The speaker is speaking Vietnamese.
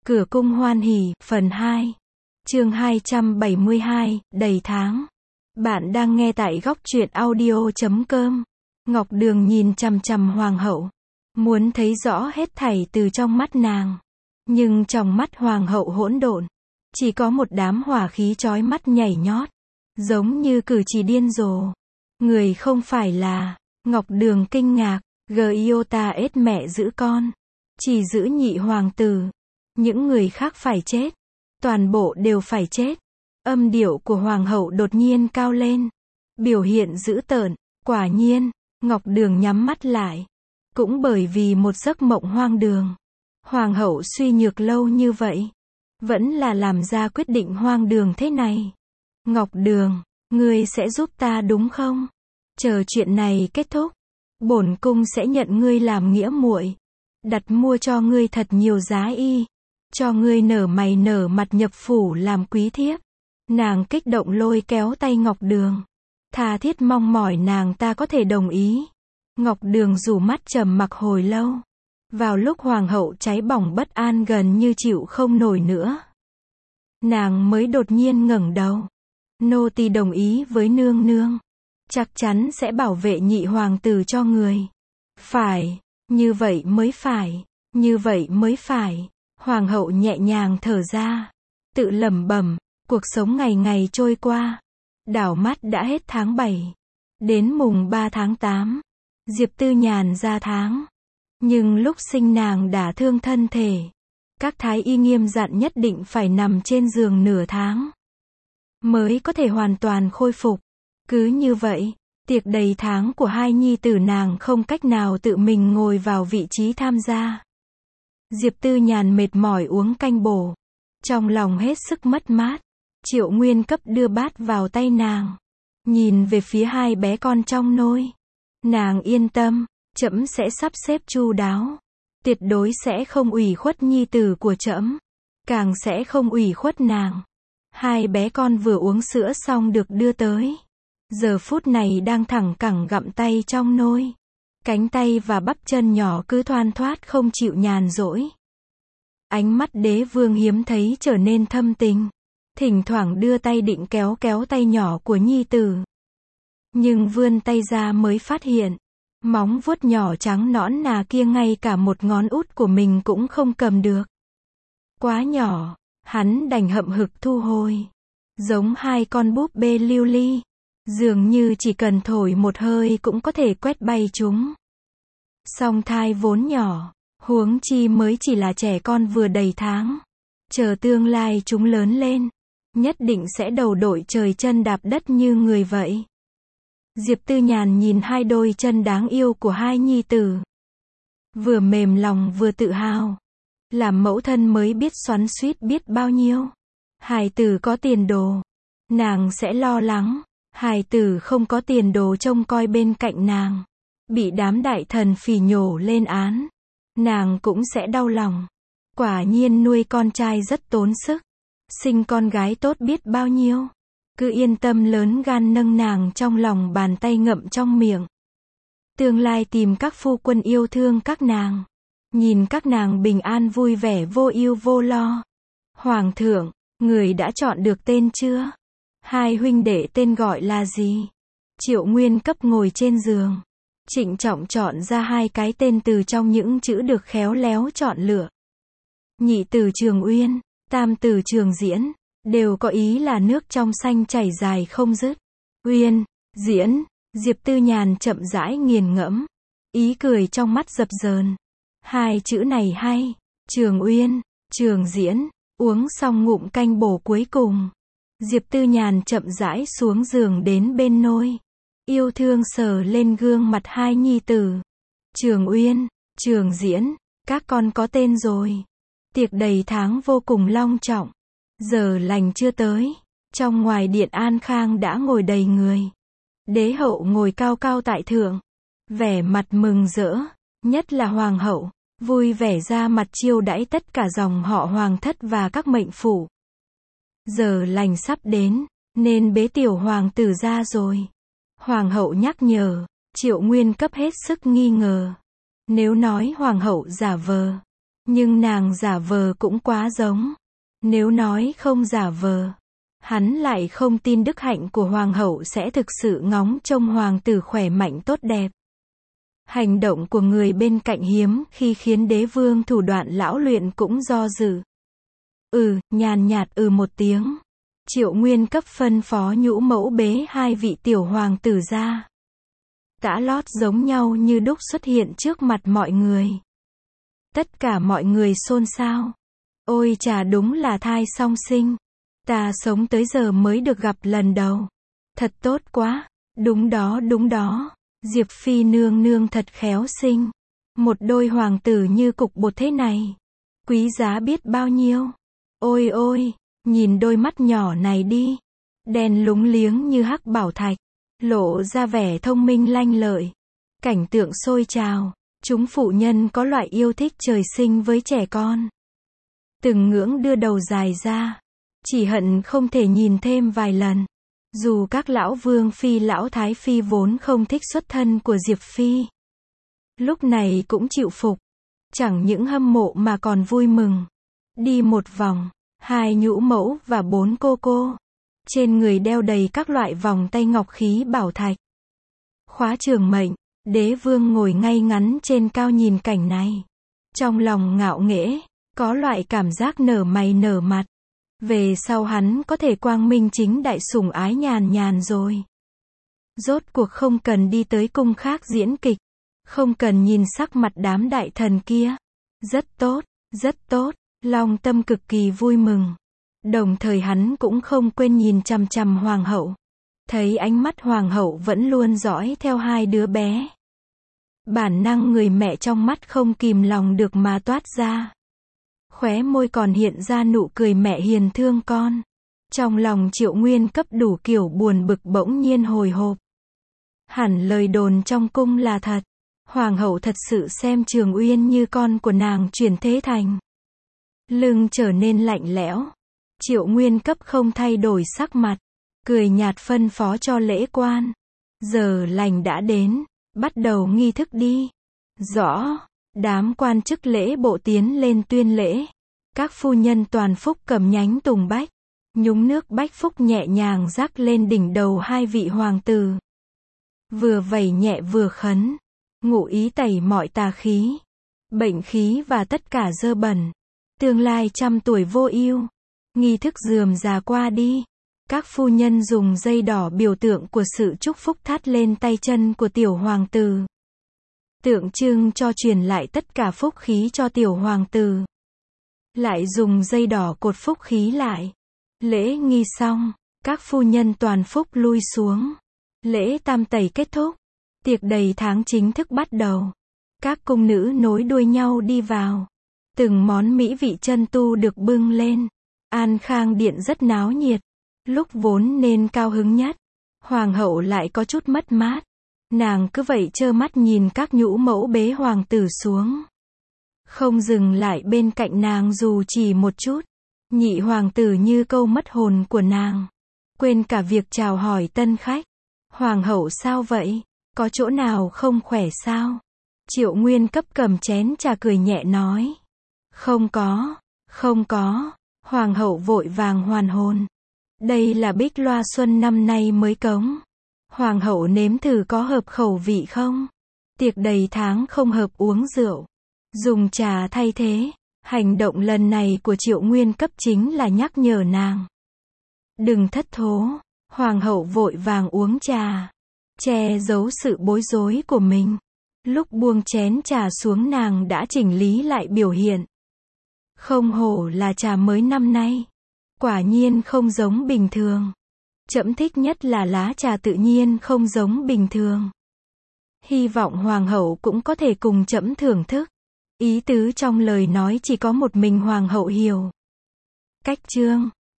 Cửa cung hoan hỉ, phần 2. Chương 272, đầy tháng. Bạn đang nghe tại góc truyện audio.com. Ngọc Đường nhìn chằm chằm hoàng hậu, muốn thấy rõ hết thảy từ trong mắt nàng. Nhưng trong mắt hoàng hậu hỗn độn, chỉ có một đám hỏa khí chói mắt nhảy nhót, giống như cử chỉ điên rồ. Người không phải là, Ngọc Đường kinh ngạc, Giota ết mẹ giữ con, chỉ giữ nhị hoàng tử. Những người khác phải chết, toàn bộ đều phải chết. Âm điệu của hoàng hậu đột nhiên cao lên, biểu hiện dữ tợn. Quả nhiên, Ngọc Đường nhắm mắt lại. Cũng bởi vì một giấc mộng hoang đường, hoàng hậu suy nhược lâu như vậy, vẫn là làm ra quyết định hoang đường thế này. Ngọc Đường, ngươi sẽ giúp ta đúng không? Chờ chuyện này kết thúc, bổn cung sẽ nhận ngươi làm nghĩa muội, đặt mua cho ngươi thật nhiều giá y, cho ngươi nở mày nở mặt nhập phủ làm quý thiếp. Nàng kích động lôi kéo tay Ngọc Đường, tha thiết mong mỏi nàng ta có thể đồng ý. Ngọc Đường rủ mắt trầm mặc hồi lâu. Vào lúc hoàng hậu cháy bỏng bất an gần như chịu không nổi nữa, nàng mới đột nhiên ngẩng đầu. Nô tỳ đồng ý với nương nương, chắc chắn sẽ bảo vệ nhị hoàng tử cho người. Phải, như vậy mới phải, như vậy mới phải. Hoàng hậu nhẹ nhàng thở ra, tự lẩm bẩm. Cuộc sống ngày ngày trôi qua, đảo mắt đã hết tháng 7. Đến mùng 3 tháng 8, Diệp Tư Nhàn ra tháng. Nhưng lúc sinh nàng đã thương thân thể. Các thái y nghiêm dặn nhất định phải nằm trên giường nửa tháng, mới có thể hoàn toàn khôi phục. Cứ như vậy, tiệc đầy tháng của hai nhi tử nàng không cách nào tự mình ngồi vào vị trí tham gia. Diệp Tư Nhàn mệt mỏi uống canh bổ, trong lòng hết sức mất mát. Triệu Nguyên Cấp đưa bát vào tay nàng, nhìn về phía hai bé con trong nôi. Nàng yên tâm, trẫm sẽ sắp xếp chu đáo, tuyệt đối sẽ không ủy khuất nhi tử của trẫm, càng sẽ không ủy khuất nàng. Hai bé con vừa uống sữa xong được đưa tới, giờ phút này đang thẳng cẳng gặm tay trong nôi. Cánh tay và bắp chân nhỏ cứ thoăn thoắt không chịu nhàn rỗi. Ánh mắt đế vương hiếm thấy trở nên thâm tình, thỉnh thoảng đưa tay định kéo kéo tay nhỏ của nhi tử. Nhưng vươn tay ra mới phát hiện, móng vuốt nhỏ trắng nõn nà kia ngay cả một ngón út của mình cũng không cầm được. Quá nhỏ, hắn đành hậm hực thu hồi. Giống hai con búp bê lưu ly, dường như chỉ cần thổi một hơi cũng có thể quét bay chúng. Song thai vốn nhỏ, huống chi mới chỉ là trẻ con vừa đầy tháng. Chờ tương lai chúng lớn lên, nhất định sẽ đầu đội trời chân đạp đất như người vậy. Diệp Tư Nhàn nhìn hai đôi chân đáng yêu của hai nhi tử, vừa mềm lòng vừa tự hào. Làm mẫu thân mới biết xoắn xuýt biết bao nhiêu. Hài tử có tiền đồ, nàng sẽ lo lắng. Hài tử không có tiền đồ trông coi bên cạnh nàng, bị đám đại thần phỉ nhổ lên án, nàng cũng sẽ đau lòng. Quả nhiên nuôi con trai rất tốn sức, sinh con gái tốt biết bao nhiêu. Cứ yên tâm lớn gan nâng nàng trong lòng bàn tay ngậm trong miệng. Tương lai tìm các phu quân yêu thương các nàng, nhìn các nàng bình an vui vẻ vô ưu vô lo. Hoàng thượng, người đã chọn được tên chưa? Hai huynh đệ tên gọi là gì? Triệu Nguyên Cấp ngồi trên giường, trịnh trọng chọn ra hai cái tên từ trong những chữ được khéo léo chọn lựa. Nhị tử Trường Uyên, tam tử Trường Diễn, đều có ý là nước trong xanh chảy dài không dứt. Uyên, Diễn, Diệp Tư Nhàn chậm rãi nghiền ngẫm, ý cười trong mắt dập dờn. Hai chữ này hay, Trường Uyên, Trường Diễn. Uống xong ngụm canh bổ cuối cùng, Diệp Tư Nhàn chậm rãi xuống giường đến bên nôi, yêu thương sờ lên gương mặt hai nhi tử. Trường Uyên, Trường Diễn, các con có tên rồi. Tiệc đầy tháng vô cùng long trọng. Giờ lành chưa tới, trong ngoài điện An Khang đã ngồi đầy người. Đế hậu ngồi cao cao tại thượng, vẻ mặt mừng rỡ, nhất là hoàng hậu, vui vẻ ra mặt chiêu đãi tất cả dòng họ hoàng thất và các mệnh phủ. Giờ lành sắp đến, nên bế tiểu hoàng tử ra rồi. Hoàng hậu nhắc nhở. Triệu Nguyên Cấp hết sức nghi ngờ. Nếu nói hoàng hậu giả vờ, Nhưng nàng giả vờ cũng quá giống. Nếu nói không giả vờ, hắn lại không tin đức hạnh của hoàng hậu sẽ thực sự ngóng trông hoàng tử khỏe mạnh tốt đẹp. Hành động của người bên cạnh hiếm khi khiến đế vương thủ đoạn lão luyện cũng do dự. Nhàn nhạt một tiếng. Triệu Nguyên cấp phân phó nhũ mẫu bế hai vị tiểu hoàng tử ra. Tã lót giống nhau như đúc xuất hiện trước mặt mọi người. Tất cả mọi người xôn xao. Ôi chà, đúng là thai song sinh. Ta sống tới giờ mới được gặp lần đầu. Thật tốt quá. Đúng đó. Diệp Phi nương nương thật khéo sinh. Một đôi hoàng tử như cục bột thế này. Quý giá biết bao nhiêu. Ôi, nhìn đôi mắt nhỏ này đi. Đen lúng liếng như hắc bảo thạch. Lộ ra vẻ thông minh lanh lợi. Cảnh tượng sôi trào. Chúng phụ nhân có loại yêu thích trời sinh với trẻ con. Từng ngưỡng đưa đầu dài ra. Chỉ hận không thể nhìn thêm vài lần. Dù các lão vương phi lão thái phi vốn không thích xuất thân của Diệp Phi. Lúc này cũng chịu phục. Chẳng những hâm mộ mà còn vui mừng. Đi một vòng, hai nhũ mẫu và 4 cô. Trên người đeo đầy các loại vòng tay ngọc khí bảo thạch. Khóa trường mệnh, đế vương ngồi ngay ngắn trên cao nhìn cảnh này. Trong lòng ngạo nghễ, có loại cảm giác nở mày nở mặt. Về sau hắn có thể quang minh chính đại sủng ái nhàn nhàn rồi. Rốt cuộc không cần đi tới cung khác diễn kịch. Không cần nhìn sắc mặt đám đại thần kia. Rất tốt. Long tâm cực kỳ vui mừng. Đồng thời hắn cũng không quên nhìn chằm chằm hoàng hậu. Thấy ánh mắt hoàng hậu vẫn luôn dõi theo hai đứa bé. Bản năng người mẹ trong mắt không kìm lòng được mà toát ra. Khóe môi còn hiện ra nụ cười mẹ hiền thương con. Trong lòng Triệu Nguyên cấp đủ kiểu buồn bực bỗng nhiên hồi hộp. Hẳn lời đồn trong cung là thật. Hoàng hậu thật sự xem Trường Uyên như con của nàng chuyển thế thành. Lưng trở nên lạnh lẽo. Triệu Nguyên cấp không thay đổi sắc mặt. Cười nhạt phân phó cho lễ quan. Giờ lành đã đến. Bắt đầu nghi thức đi. Rõ. Đám quan chức lễ bộ tiến lên tuyên lễ. Các phu nhân toàn phúc cầm nhánh tùng bách. Nhúng nước bách phúc nhẹ nhàng rắc lên đỉnh đầu hai vị hoàng tử. Vừa vẩy nhẹ vừa khấn. Ngụ ý tẩy mọi tà khí, bệnh khí và tất cả dơ bẩn. Tương lai 100 tuổi vô ưu. Nghi thức rườm rà qua đi. Các phu nhân dùng dây đỏ biểu tượng của sự chúc phúc thắt lên tay chân của tiểu hoàng tử. Tượng trưng cho truyền lại tất cả phúc khí cho tiểu hoàng tử. Lại dùng dây đỏ cột phúc khí lại. Lễ nghi xong, các phu nhân toàn phúc lui xuống. Lễ tam tẩy kết thúc. Tiệc đầy tháng chính thức bắt đầu. Các cung nữ nối đuôi nhau đi vào. Từng món mỹ vị chân tu được bưng lên. An Khang điện rất náo nhiệt. Lúc vốn nên cao hứng nhất, hoàng hậu lại có chút mất mát. Nàng cứ vậy trơ mắt nhìn các nhũ mẫu bế hoàng tử xuống. Không dừng lại bên cạnh nàng dù chỉ một chút. Nhị hoàng tử như câu mất hồn của nàng. Quên cả việc chào hỏi tân khách. Hoàng hậu sao vậy? Có chỗ nào không khỏe sao? Triệu Nguyên cấp cầm chén trà cười nhẹ nói. Không có. Hoàng hậu vội vàng hoàn hồn. Đây là bích loa xuân năm nay mới cống. Hoàng hậu nếm thử có hợp khẩu vị không? Tiệc đầy tháng không hợp uống rượu. Dùng trà thay thế. Hành động lần này của Triệu Nguyên cấp chính là nhắc nhở nàng. Đừng thất thố. Hoàng hậu vội vàng uống trà. Che giấu sự bối rối của mình. Lúc buông chén trà xuống nàng đã chỉnh lý lại biểu hiện. Không hổ là trà mới năm nay. Quả nhiên không giống bình thường. Trẫm thích nhất là lá trà tự nhiên không giống bình thường. Hy vọng hoàng hậu cũng có thể cùng trẫm thưởng thức. Ý tứ trong lời nói chỉ có một mình hoàng hậu hiểu. Cách chương